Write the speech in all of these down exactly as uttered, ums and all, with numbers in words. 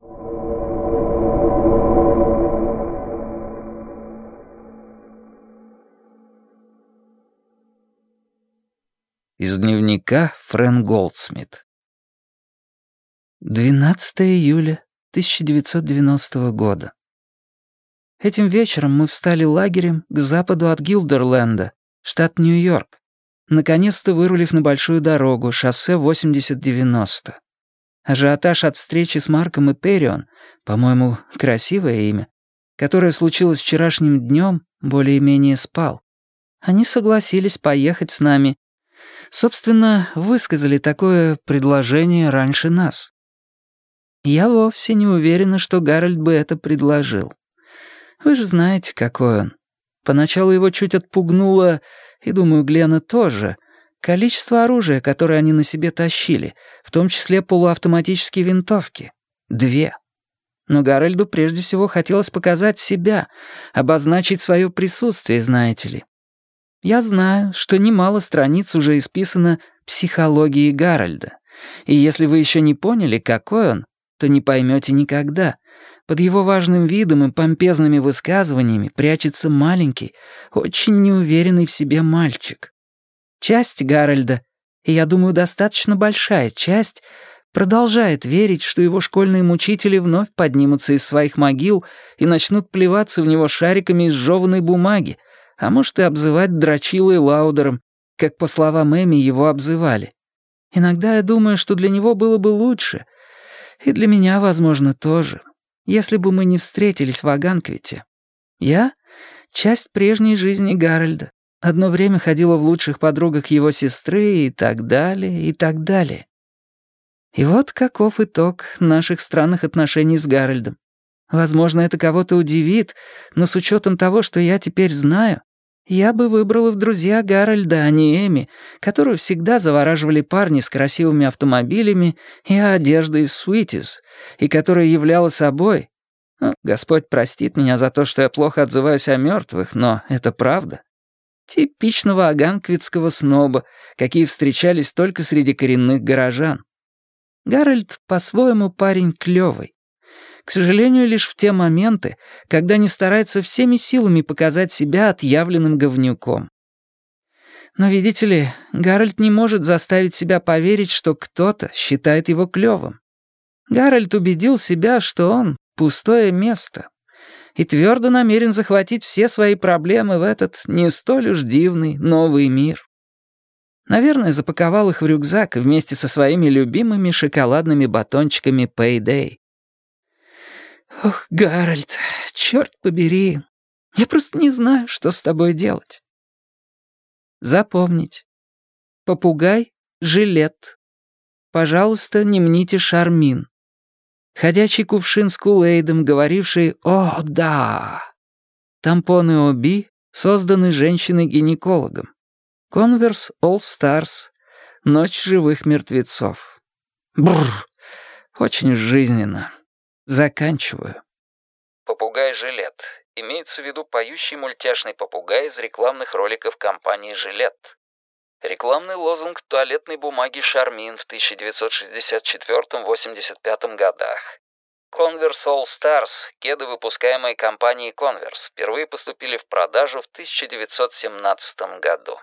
Из дневника Фрэн Голдсмит. двенадцатого июля тысяча девятьсот девяностого года. Этим вечером мы встали лагерем к западу от Гилдерленда, штат Нью-Йорк, наконец-то вырулив на большую дорогу, шоссе восемьдесят девяносто. Ажиотаж от встречи с Марком и Перрион, по-моему, красивое имя, которое случилось вчерашним днем, более-менее спал. Они согласились поехать с нами. Собственно, высказали такое предложение раньше нас. Я вовсе не уверена, что Гарольд бы это предложил. Вы же знаете, какой он. Поначалу его чуть отпугнуло, и, думаю, Глена тоже, количество оружия, которое они на себе тащили, в том числе полуавтоматические винтовки. Две. Но Гарольду прежде всего хотелось показать себя, обозначить свое присутствие, знаете ли. Я знаю, что немало страниц уже исписано «Психологией Гарольда», и если вы еще не поняли, какой он, то не поймете никогда. Под его важным видом и помпезными высказываниями прячется маленький, очень неуверенный в себе мальчик. Часть Гарольда, и я думаю, достаточно большая часть, продолжает верить, что его школьные мучители вновь поднимутся из своих могил и начнут плеваться в него шариками из жеванной бумаги, а может и обзывать дрочилой Лаудером, как, по словам Эми, его обзывали. Иногда я думаю, что для него было бы лучше, и для меня, возможно, тоже, если бы мы не встретились в Аганквите. Я — часть прежней жизни Гарольда, одно время ходила в лучших подругах его сестры и так далее, и так далее. И вот каков итог наших странных отношений с Гарольдом. Возможно, это кого-то удивит, но с учетом того, что я теперь знаю, я бы выбрала в друзья Гарольда, а не Эми, которую всегда завораживали парни с красивыми автомобилями и одеждой из Суитис, и которая являла собой... Ну, Господь простит меня за то, что я плохо отзываюсь о мертвых, но это правда. Типичного аганквитского сноба, какие встречались только среди коренных горожан. Гарольд по-своему парень клёвый. К сожалению, лишь в те моменты, когда не старается всеми силами показать себя отъявленным говнюком. Но, видите ли, Гарольд не может заставить себя поверить, что кто-то считает его клёвым. Гарольд убедил себя, что он — пустое место, и твердо намерен захватить все свои проблемы в этот не столь уж дивный новый мир. Наверное, запаковал их в рюкзак вместе со своими любимыми шоколадными батончиками Payday. Ох, Гарольд, черт побери, я просто не знаю, что с тобой делать. Запомнить. Попугай — жилет. Пожалуйста, не мните Шармин. Ходячий кувшин с кулейдом, говоривший «О, да!». Тампоны Оби созданы женщиной-гинекологом. Конверс All Stars. Ночь живых мертвецов. Бррр, очень жизненно. Заканчиваю. Попугай-жилет. Имеется в виду поющий мультяшный попугай из рекламных роликов компании «Жилет». Рекламный лозунг туалетной бумаги «Шармин» в тысяча девятьсот шестьдесят четвёртом — восемьдесят пятом годах. Converse All Stars, кеды, выпускаемые компанией Converse, впервые поступили в продажу в тысяча девятьсот семнадцатом году.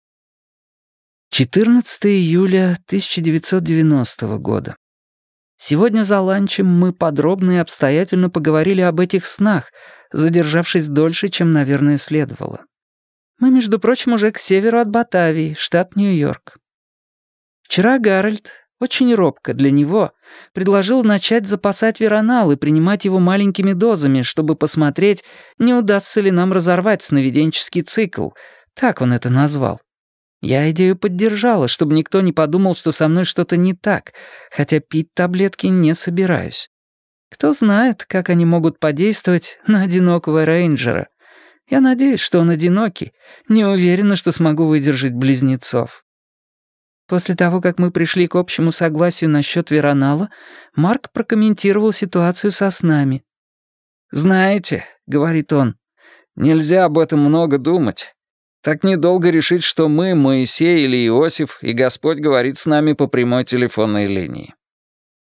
четырнадцатого июля тысяча девятьсот девяностого года. Сегодня за ланчем мы подробно и обстоятельно поговорили об этих снах, задержавшись дольше, чем, наверное, следовало. Мы, между прочим, уже к северу от Батавии, штат Нью-Йорк. Вчера Гарольд, очень робко для него, предложил начать запасать веронал и принимать его маленькими дозами, чтобы посмотреть, не удастся ли нам разорвать сновиденческий цикл, так он это назвал. Я идею поддержала, чтобы никто не подумал, что со мной что-то не так, хотя пить таблетки не собираюсь. Кто знает, как они могут подействовать на одинокого рейнджера. Я надеюсь, что он одинокий, не уверена, что смогу выдержать близнецов. После того, как мы пришли к общему согласию насчет веронала, Марк прокомментировал ситуацию со снами. «Знаете, — говорит он, — нельзя об этом много думать. Так недолго решить, что мы, Моисей или Иосиф, и Господь говорит с нами по прямой телефонной линии».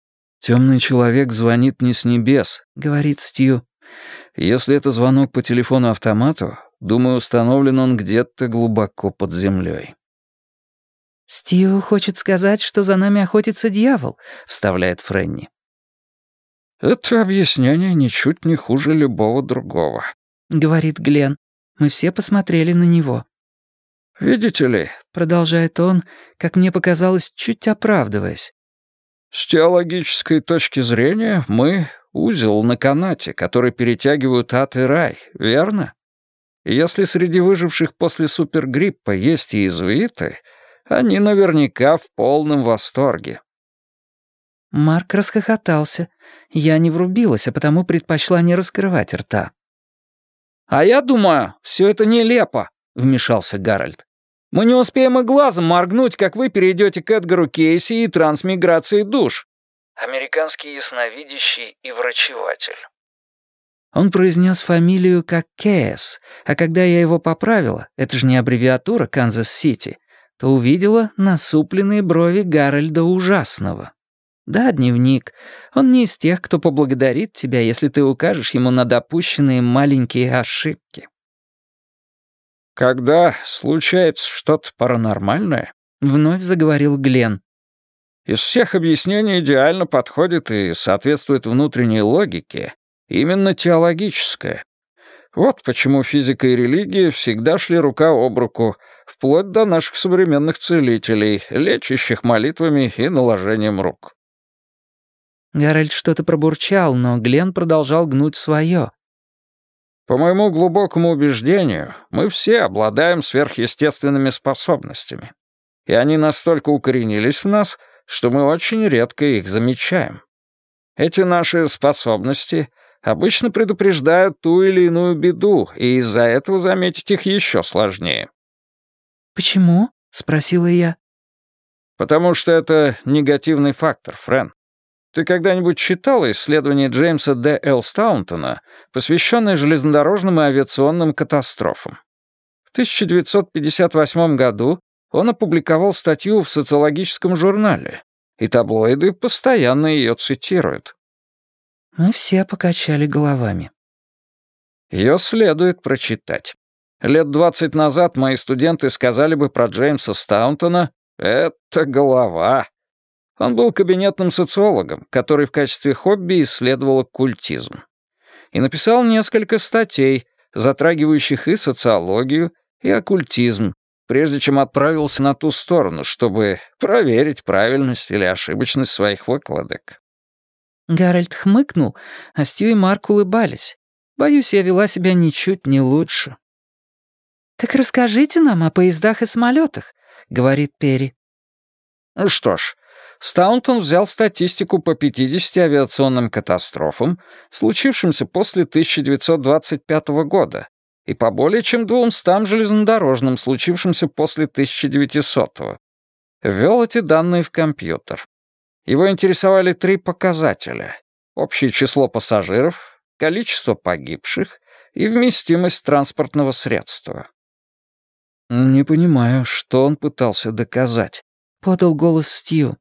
«Темный человек звонит не с небес», — говорит Стью. «Если это звонок по телефону-автомату, думаю, установлен он где-то глубоко под землей». «Стью хочет сказать, что за нами охотится дьявол», — вставляет Фрэнни. «Это объяснение ничуть не хуже любого другого», — говорит Глен. Мы все посмотрели на него. «Видите ли», — продолжает он, как мне показалось, чуть оправдываясь, «с теологической точки зрения мы — узел на канате, который перетягивают ад и рай, верно? И если среди выживших после супергриппа есть иезуиты, они наверняка в полном восторге». Марк расхохотался. Я не врубилась, а потому предпочла не раскрывать рта. «А я думаю, все это нелепо», — вмешался Гарольд. «Мы не успеем и глазом моргнуть, как вы перейдете к Эдгару Кейси и трансмиграции душ». Американский ясновидящий и врачеватель. Он произнес фамилию как Кейс, а когда я его поправила, это же не аббревиатура Канзас-Сити, то увидела насупленные брови Гарольда Ужасного. Да, дневник. Он не из тех, кто поблагодарит тебя, если ты укажешь ему на допущенные маленькие ошибки. «Когда случается что-то паранормальное», — вновь заговорил Глен, «из всех объяснений идеально подходит и соответствует внутренней логике именно теологическое. Вот почему физика и религия всегда шли рука об руку, вплоть до наших современных целителей, лечащих молитвами и наложением рук». Гарольд что-то пробурчал, но Глен продолжал гнуть свое. «По моему глубокому убеждению, мы все обладаем сверхъестественными способностями, и они настолько укоренились в нас, что мы очень редко их замечаем. Эти наши способности обычно предупреждают ту или иную беду, и из-за этого заметить их еще сложнее». «Почему?» — спросила я. «Потому что это негативный фактор, Френ. Ты когда-нибудь читала исследование Джеймса Д. Л. Стаунтона, посвященное железнодорожным и авиационным катастрофам? В тысяча девятьсот пятьдесят восьмом году он опубликовал статью в социологическом журнале, и таблоиды постоянно ее цитируют». Мы все покачали головами. Ее следует прочитать. Лет двадцать назад мои студенты сказали бы про Джеймса Стаунтона «это голова». Он был кабинетным социологом, который в качестве хобби исследовал оккультизм. И написал несколько статей, затрагивающих и социологию, и оккультизм, прежде чем отправился на ту сторону, чтобы проверить правильность или ошибочность своих выкладок. Гарольд хмыкнул, а Стью и Марк улыбались. Боюсь, я вела себя ничуть не лучше. «Так расскажите нам о поездах и самолетах», — говорит Перри. Ну что ж, Стаунтон взял статистику по пятидесяти авиационным катастрофам, случившимся после тысяча девятьсот двадцать пятого года, и по более чем двумстам железнодорожным, случившимся после тысяча девятисотого. Ввел эти данные в компьютер. Его интересовали три показателя: общее число пассажиров, количество погибших и вместимость транспортного средства. «Не понимаю, что он пытался доказать», — подал голос Стью.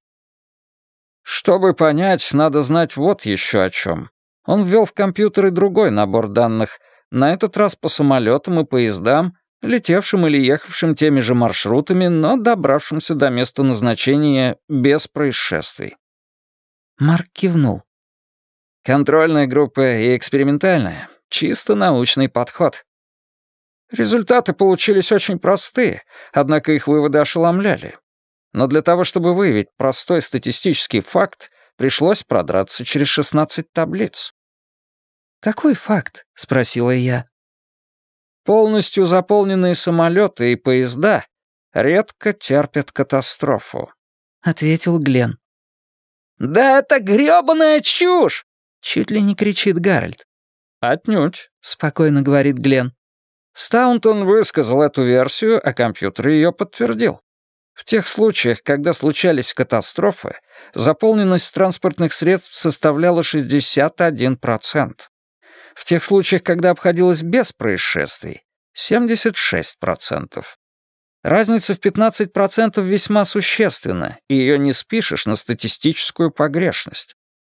Чтобы понять, надо знать вот еще о чем. Он ввел в компьютер и другой набор данных, на этот раз по самолетам и поездам, летевшим или ехавшим теми же маршрутами, но добравшимся до места назначения без происшествий. Марк кивнул. Контрольная группа и экспериментальная. Чисто научный подход. Результаты получились очень простые, однако их выводы ошеломляли. Но для того, чтобы выявить простой статистический факт, пришлось продраться через шестнадцать таблиц. «Какой факт?» — спросила я. Полностью заполненные самолеты и поезда редко терпят катастрофу, — ответил Глен. «Да это грёбаная чушь!» — чуть ли не кричит Гарольд. «Отнюдь», — спокойно говорит Глен. Стаунтон высказал эту версию, а компьютер ее подтвердил. В тех случаях, когда случались катастрофы, заполненность транспортных средств составляла шестьдесят один процент. В тех случаях, когда обходилось без происшествий, семьдесят шесть процентов. Разница в пятнадцать процентов весьма существенна, и ее не спишешь на статистическую погрешность.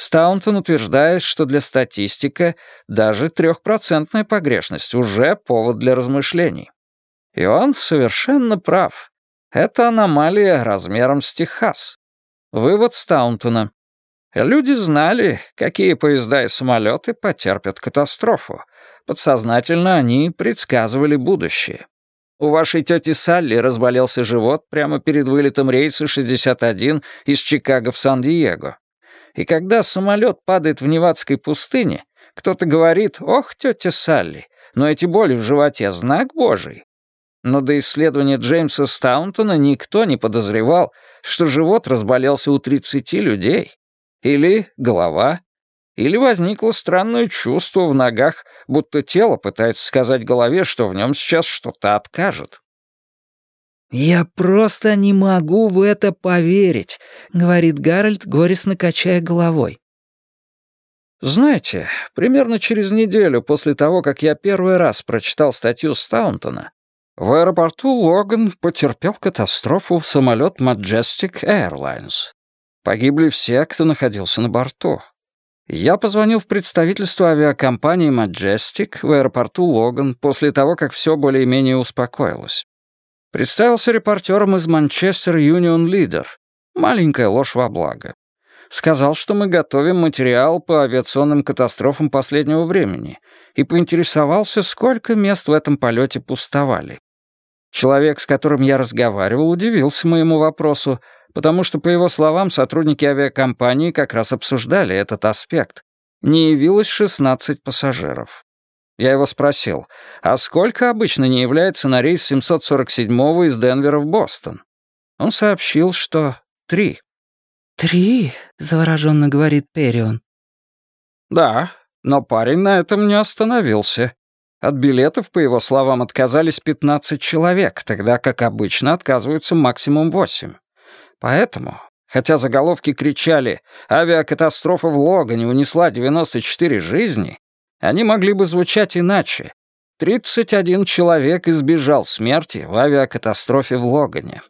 Стаунтон утверждает, что для статистика даже трехпроцентная погрешность уже повод для размышлений. И он совершенно прав. Это аномалия размером с Техас. Вывод Стаунтона. Люди знали, какие поезда и самолеты потерпят катастрофу. Подсознательно они предсказывали будущее. У вашей тети Салли разболелся живот прямо перед вылетом рейса шестьдесят один из Чикаго в Сан-Диего. И когда самолет падает в Невадской пустыне, кто-то говорит: «Ох, тетя Салли, но эти боли в животе — знак Божий». Но до исследования Джеймса Стаунтона никто не подозревал, что живот разболелся у тридцати людей. Или голова. Или возникло странное чувство в ногах, будто тело пытается сказать голове, что в нем сейчас что-то откажет. «Я просто не могу в это поверить», — говорит Гарольд, горестно качая головой. Знаете, примерно через неделю после того, как я первый раз прочитал статью Стаунтона, в аэропорту Логан потерпел катастрофу самолет Majestic Airlines. Погибли все, кто находился на борту. Я позвонил в представительство авиакомпании Majestic в аэропорту Логан после того, как все более-менее успокоилось. Представился репортером из Манчестер Юнион Лидер. Маленькая ложь во благо. Сказал, что мы готовим материал по авиационным катастрофам последнего времени, и поинтересовался, сколько мест в этом полете пустовали. Человек, с которым я разговаривал, удивился моему вопросу, потому что, по его словам, сотрудники авиакомпании как раз обсуждали этот аспект. Не явилось шестнадцать пассажиров. Я его спросил, а сколько обычно не является на рейс семьсот сорок седьмого из Денвера в Бостон? Он сообщил, что три. «Три?» — завороженно говорит Перрион. «Да, но парень на этом не остановился. От билетов, по его словам, отказались пятнадцать человек, тогда как обычно отказываются максимум восемь. Поэтому, хотя заголовки кричали «Авиакатастрофа в Логане унесла девяносто четыре жизни», они могли бы звучать иначе. тридцать один человек избежал смерти в авиакатастрофе в Логане.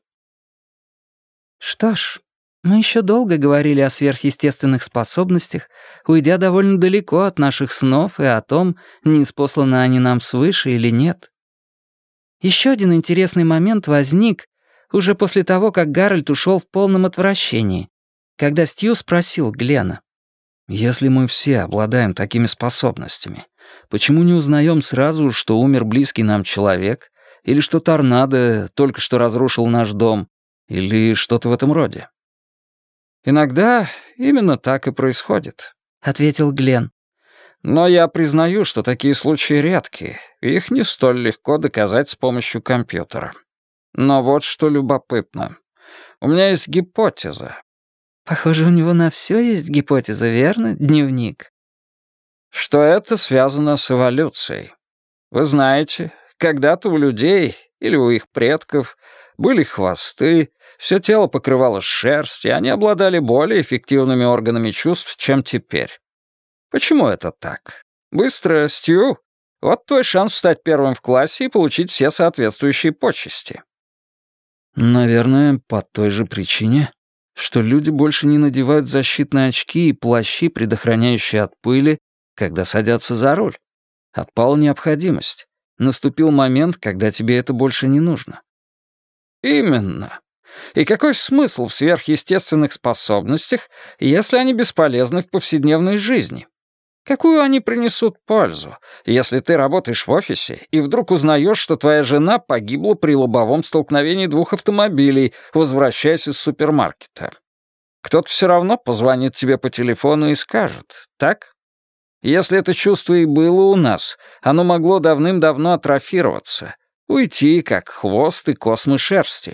Что ж, мы еще долго говорили о сверхъестественных способностях, уйдя довольно далеко от наших снов и о том, ниспосланы они нам свыше или нет. Еще один интересный момент возник уже после того, как Гарольд ушел в полном отвращении, когда Стью спросил Глена: «Если мы все обладаем такими способностями, почему не узнаем сразу, что умер близкий нам человек, или что торнадо только что разрушил наш дом, или что-то в этом роде?» «Иногда именно так и происходит», — ответил Глен. «Но я признаю, что такие случаи редкие, и их не столь легко доказать с помощью компьютера. Но вот что любопытно. У меня есть гипотеза». «Похоже, у него на все есть гипотеза, верно, дневник?» «Что это связано с эволюцией. Вы знаете, когда-то у людей или у их предков были хвосты, все тело покрывало шерсть, и они обладали более эффективными органами чувств, чем теперь. Почему это так? Быстро, Стью. Вот твой шанс стать первым в классе и получить все соответствующие почести». «Наверное, по той же причине, что люди больше не надевают защитные очки и плащи, предохраняющие от пыли, когда садятся за руль. Отпала необходимость. Наступил момент, когда тебе это больше не нужно». «Именно. И какой смысл в сверхъестественных способностях, если они бесполезны в повседневной жизни? Какую они принесут пользу, если ты работаешь в офисе и вдруг узнаешь, что твоя жена погибла при лобовом столкновении двух автомобилей, возвращаясь из супермаркета? Кто-то все равно позвонит тебе по телефону и скажет, так? Если это чувство и было у нас, оно могло давным-давно атрофироваться, уйти, как хвост и космы шерсти.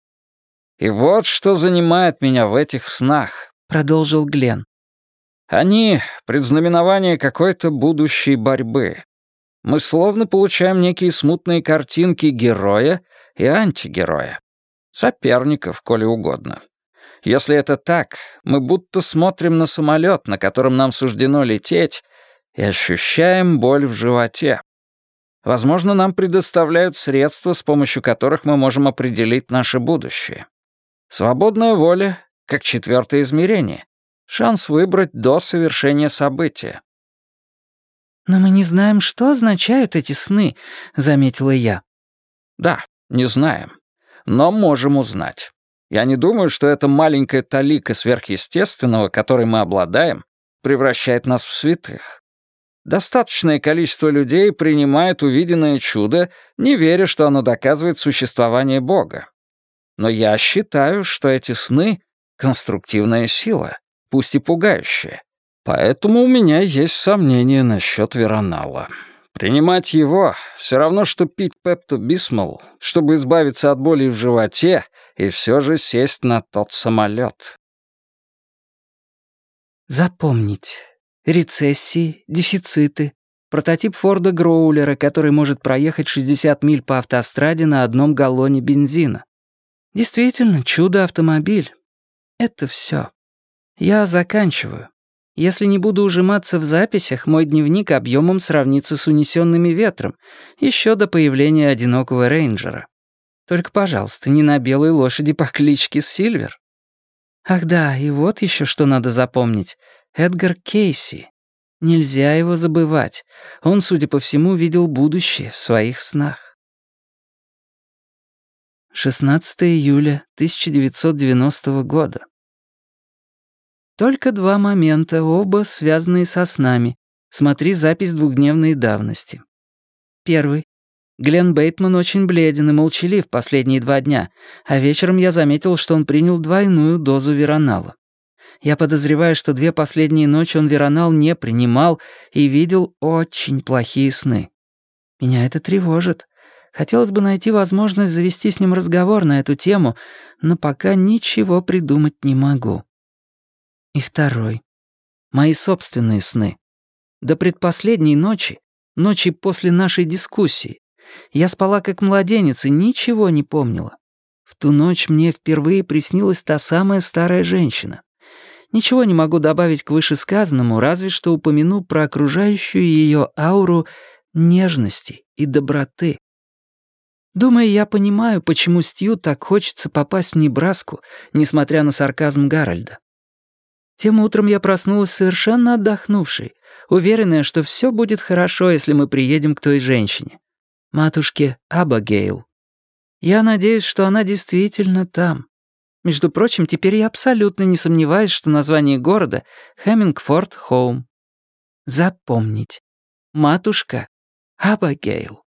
И вот что занимает меня в этих снах», — продолжил Глен. «Они — предзнаменование какой-то будущей борьбы. Мы словно получаем некие смутные картинки героя и антигероя. Соперников, коли угодно. Если это так, мы будто смотрим на самолет, на котором нам суждено лететь, и ощущаем боль в животе. Возможно, нам предоставляют средства, с помощью которых мы можем определить наше будущее. Свободная воля, как четвертое измерение. Шанс выбрать до совершения события. «Но мы не знаем, что означают эти сны», — заметила я. Да, не знаем. Но можем узнать. Я не думаю, что эта маленькая талика сверхъестественного, которой мы обладаем, превращает нас в святых. Достаточное количество людей принимает увиденное чудо, не веря, что оно доказывает существование Бога. Но я считаю, что эти сны — конструктивная сила, пусть и пугающая. Поэтому у меня есть сомнения насчет Веронала. Принимать его — все равно, что пить пепто-бисмол, чтобы избавиться от боли в животе и все же сесть на тот самолет. Запомнить. Рецессии, дефициты. Прототип Форда Гроулера, который может проехать шестьдесят миль по автостраде на одном галлоне бензина. Действительно, чудо-автомобиль. Это все. Я заканчиваю. Если не буду ужиматься в записях, мой дневник объемом сравнится с унесенными ветром, еще до появления одинокого рейнджера. Только, пожалуйста, не на белой лошади по кличке Сильвер. Ах да, и вот еще что надо запомнить. Эдгар Кейси. Нельзя его забывать. Он, судя по всему, видел будущее в своих снах. шестнадцатого июля тысяча девятьсот девяностого года. Только два момента, оба связанные со снами. Смотри запись двухдневной давности. Первый. Глен Бейтман очень бледен и молчалив последние два дня, а вечером я заметил, что он принял двойную дозу Веронала. Я подозреваю, что две последние ночи он Веронал не принимал и видел очень плохие сны. Меня это тревожит. Хотелось бы найти возможность завести с ним разговор на эту тему, но пока ничего придумать не могу. И второй. Мои собственные сны. До предпоследней ночи, ночи после нашей дискуссии, я спала как младенец и ничего не помнила. В ту ночь мне впервые приснилась та самая старая женщина. Ничего не могу добавить к вышесказанному, разве что упомяну про окружающую ее ауру нежности и доброты. Думаю, я понимаю, почему Стью так хочется попасть в Небраску, несмотря на сарказм Гарольда. Тем утром я проснулась совершенно отдохнувшей, уверенная, что все будет хорошо, если мы приедем к той женщине, матушке Абигейл. Я надеюсь, что она действительно там. Между прочим, теперь я абсолютно не сомневаюсь, что название города — Хеммингфорд-Хоум. Запомнить. Матушка Абигейл.